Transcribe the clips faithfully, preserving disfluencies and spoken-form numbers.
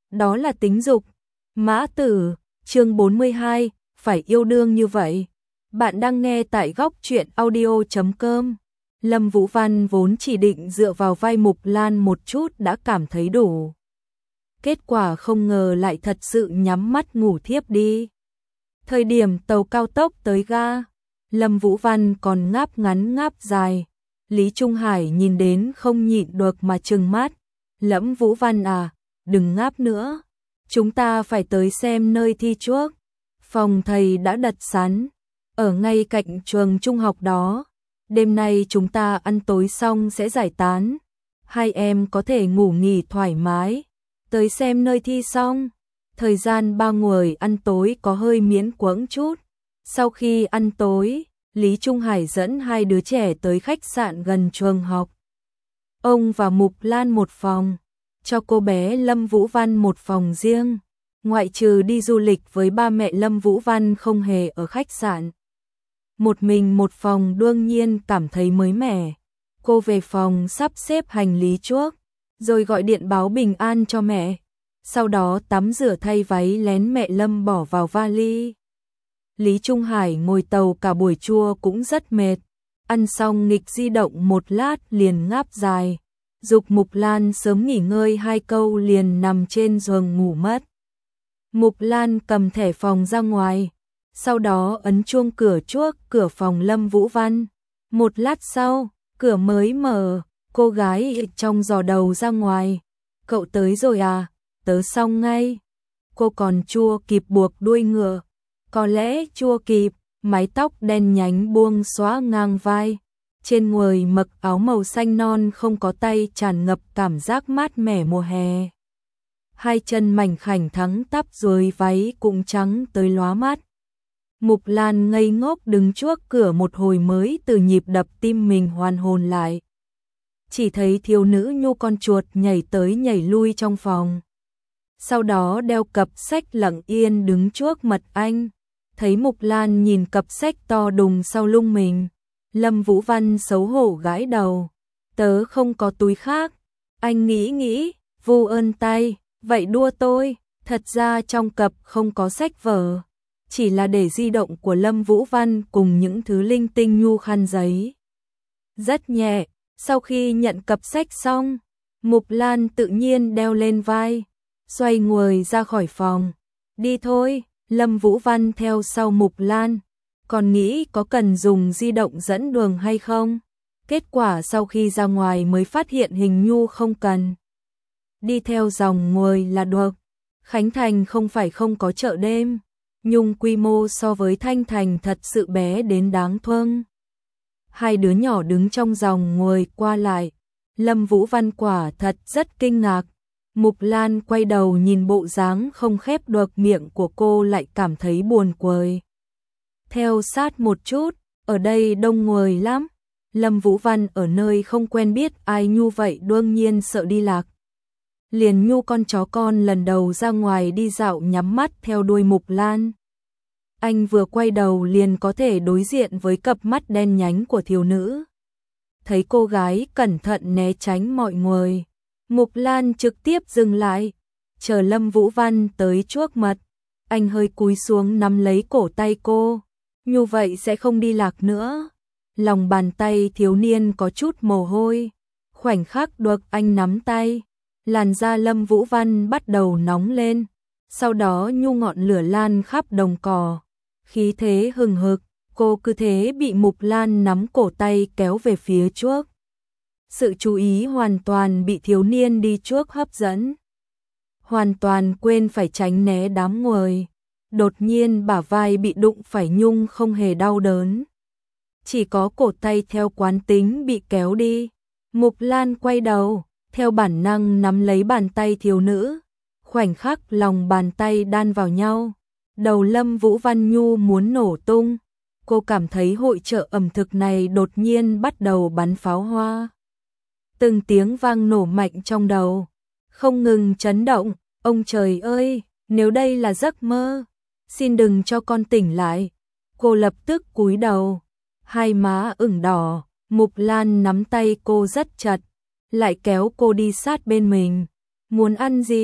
đó là tính dục. Mã Tử, chương bốn mươi hai, phải yêu đương như vậy. Bạn đang nghe tại góc truyện audio chấm com. Lâm Vũ Văn vốn chỉ định dựa vào vai Mục Lan một chút đã cảm thấy đủ. Kết quả không ngờ lại thật sự nhắm mắt ngủ thiếp đi. Thời điểm tàu cao tốc tới ga, Lâm Vũ Văn còn ngáp ngắn ngáp dài. Lý Trung Hải nhìn đến không nhịn được mà trừng mắt. Lâm Vũ Văn à, đừng ngáp nữa. Chúng ta phải tới xem nơi thi trước. Phòng thầy đã đặt sẵn, ở ngay cạnh trường trung học đó. Đêm nay chúng ta ăn tối xong sẽ giải tán. Hai em có thể ngủ nghỉ thoải mái. Tới xem nơi thi xong. Thời gian ba người ăn tối có hơi miễn cưỡng chút. Sau khi ăn tối, Lý Trung Hải dẫn hai đứa trẻ tới khách sạn gần trường học. Ông và Mục Lan một phòng, cho cô bé Lâm Vũ Văn một phòng riêng. Ngoại trừ đi du lịch với ba mẹ, Lâm Vũ Văn không hề ở khách sạn. Một mình một phòng đương nhiên cảm thấy mới mẻ. Cô về phòng sắp xếp hành lý trước, rồi gọi điện báo bình an cho mẹ. Sau đó tắm rửa thay váy lén mẹ Lâm bỏ vào vali. Lý Trung Hải ngồi tàu cả buổi trưa cũng rất mệt. Ăn xong nghịch di động một lát liền ngáp dài. Dục Mục Lan sớm nghỉ ngơi hai câu liền nằm trên giường ngủ mất. Mục Lan cầm thẻ phòng ra ngoài, sau đó ấn chuông cửa trước cửa phòng Lâm Vũ Văn. Một lát sau, cửa mới mở, cô gái trong giò đầu ra ngoài. Cậu tới rồi à? Tớ xong ngay. Cô còn chưa kịp buộc đuôi ngựa. Có lẽ chưa kịp, mái tóc đen nhánh buông xõa ngang vai. Trên người mặc áo màu xanh non không có tay tràn ngập cảm giác mát mẻ mùa hè. Hai chân mảnh khảnh thắng tắp dưới váy cũng trắng tới lóa mắt. Mục Lan ngây ngốc đứng trước cửa một hồi mới từ nhịp đập tim mình hoàn hồn lại. Chỉ thấy thiếu nữ nhu con chuột nhảy tới nhảy lui trong phòng. Sau đó đeo cặp sách lặng yên đứng trước mặt anh. Thấy Mục Lan nhìn cặp sách to đùng sau lưng mình, Lâm Vũ Văn xấu hổ gãi đầu. Tớ không có túi khác. Anh nghĩ nghĩ, vu ơn tay, vậy đua tôi. Thật ra trong cặp không có sách vở, chỉ là để di động của Lâm Vũ Văn cùng những thứ linh tinh nhu khăn giấy. Rất nhẹ, sau khi nhận cặp sách xong, Mục Lan tự nhiên đeo lên vai, xoay người ra khỏi phòng. Đi thôi. Lâm Vũ Văn theo sau Mục Lan, còn nghĩ có cần dùng di động dẫn đường hay không. Kết quả sau khi ra ngoài mới phát hiện hình như không cần. Đi theo dòng người là được. Khánh Thành không phải không có chợ đêm, nhưng quy mô so với Thanh Thành thật sự bé đến đáng thương. Hai đứa nhỏ đứng trong dòng người qua lại. Lâm Vũ Văn quả thật rất kinh ngạc. Mục Lan quay đầu nhìn bộ dáng không khép được miệng của cô lại cảm thấy buồn cười. Theo sát một chút, ở đây đông người lắm. Lâm Vũ Văn ở nơi không quen biết ai như vậy đương nhiên sợ đi lạc. Liền nhu con chó con lần đầu ra ngoài đi dạo nhắm mắt theo đuôi Mục Lan. Anh vừa quay đầu liền có thể đối diện với cặp mắt đen nhánh của thiếu nữ. Thấy cô gái cẩn thận né tránh mọi người, Mục Lan trực tiếp dừng lại, chờ Lâm Vũ Văn tới trước mặt. Anh hơi cúi xuống nắm lấy cổ tay cô, như vậy sẽ không đi lạc nữa. Lòng bàn tay thiếu niên có chút mồ hôi. Khoảnh khắc được anh nắm tay, làn da Lâm Vũ Văn bắt đầu nóng lên, sau đó nhu ngọn lửa lan khắp đồng cỏ. Khí thế hừng hực, cô cứ thế bị Mục Lan nắm cổ tay kéo về phía trước. Sự chú ý hoàn toàn bị thiếu niên đi trước hấp dẫn. Hoàn toàn quên phải tránh né đám người. Đột nhiên bả vai bị đụng phải nhung không hề đau đớn. Chỉ có cổ tay theo quán tính bị kéo đi. Mục Lan quay đầu, theo bản năng nắm lấy bàn tay thiếu nữ. Khoảnh khắc lòng bàn tay đan vào nhau. Đầu Lâm Vũ Văn Nhu muốn nổ tung. Cô cảm thấy hội chợ ẩm thực này đột nhiên bắt đầu bắn pháo hoa. Từng tiếng vang nổ mạnh trong đầu, không ngừng chấn động. Ông trời ơi, nếu đây là giấc mơ, xin đừng cho con tỉnh lại. Cô lập tức cúi đầu, hai má ửng đỏ. Mục Lan nắm tay cô rất chặt, lại kéo cô đi sát bên mình. Muốn ăn gì?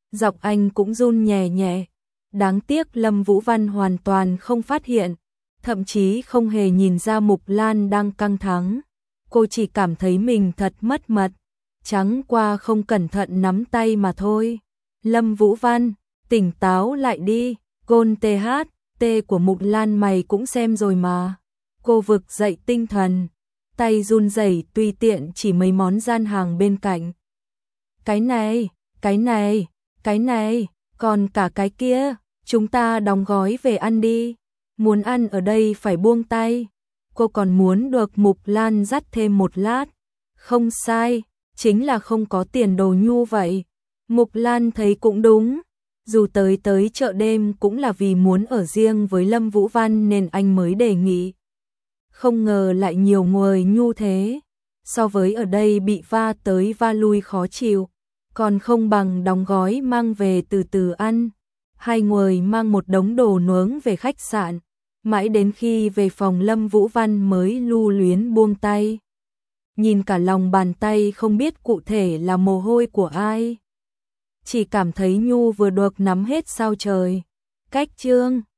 giọng anh cũng run nhẹ nhẹ. Đáng tiếc Lâm Vũ Văn hoàn toàn không phát hiện, thậm chí không hề nhìn ra Mục Lan đang căng thẳng. Cô chỉ cảm thấy mình thật mất mật, chẳng qua không cẩn thận nắm tay mà thôi. Lâm Vũ Văn, tỉnh táo lại đi, Gôn tê hát, tê của Mục Lan mày cũng xem rồi mà. Cô vực dậy tinh thần, tay run rẩy tùy tiện chỉ mấy món gian hàng bên cạnh. Cái này, cái này, cái này, còn cả cái kia, chúng ta đóng gói về ăn đi. Muốn ăn ở đây phải buông tay. Cô còn muốn được Mục Lan dắt thêm một lát. Không sai, chính là không có tiền đồ nhu vậy. Mục Lan thấy cũng đúng. Dù tới tới chợ đêm cũng là vì muốn ở riêng với Lâm Vũ Văn nên anh mới đề nghị. Không ngờ lại nhiều người nhu thế. So với ở đây bị va tới va lui khó chịu, còn không bằng đóng gói mang về từ từ ăn. Hai người mang một đống đồ nướng về khách sạn, mãi đến khi về phòng Lâm Vũ Văn mới lưu luyến buông tay. Nhìn cả lòng bàn tay không biết cụ thể là mồ hôi của ai. Chỉ cảm thấy nhu vừa được nắm hết sao trời. Cách chương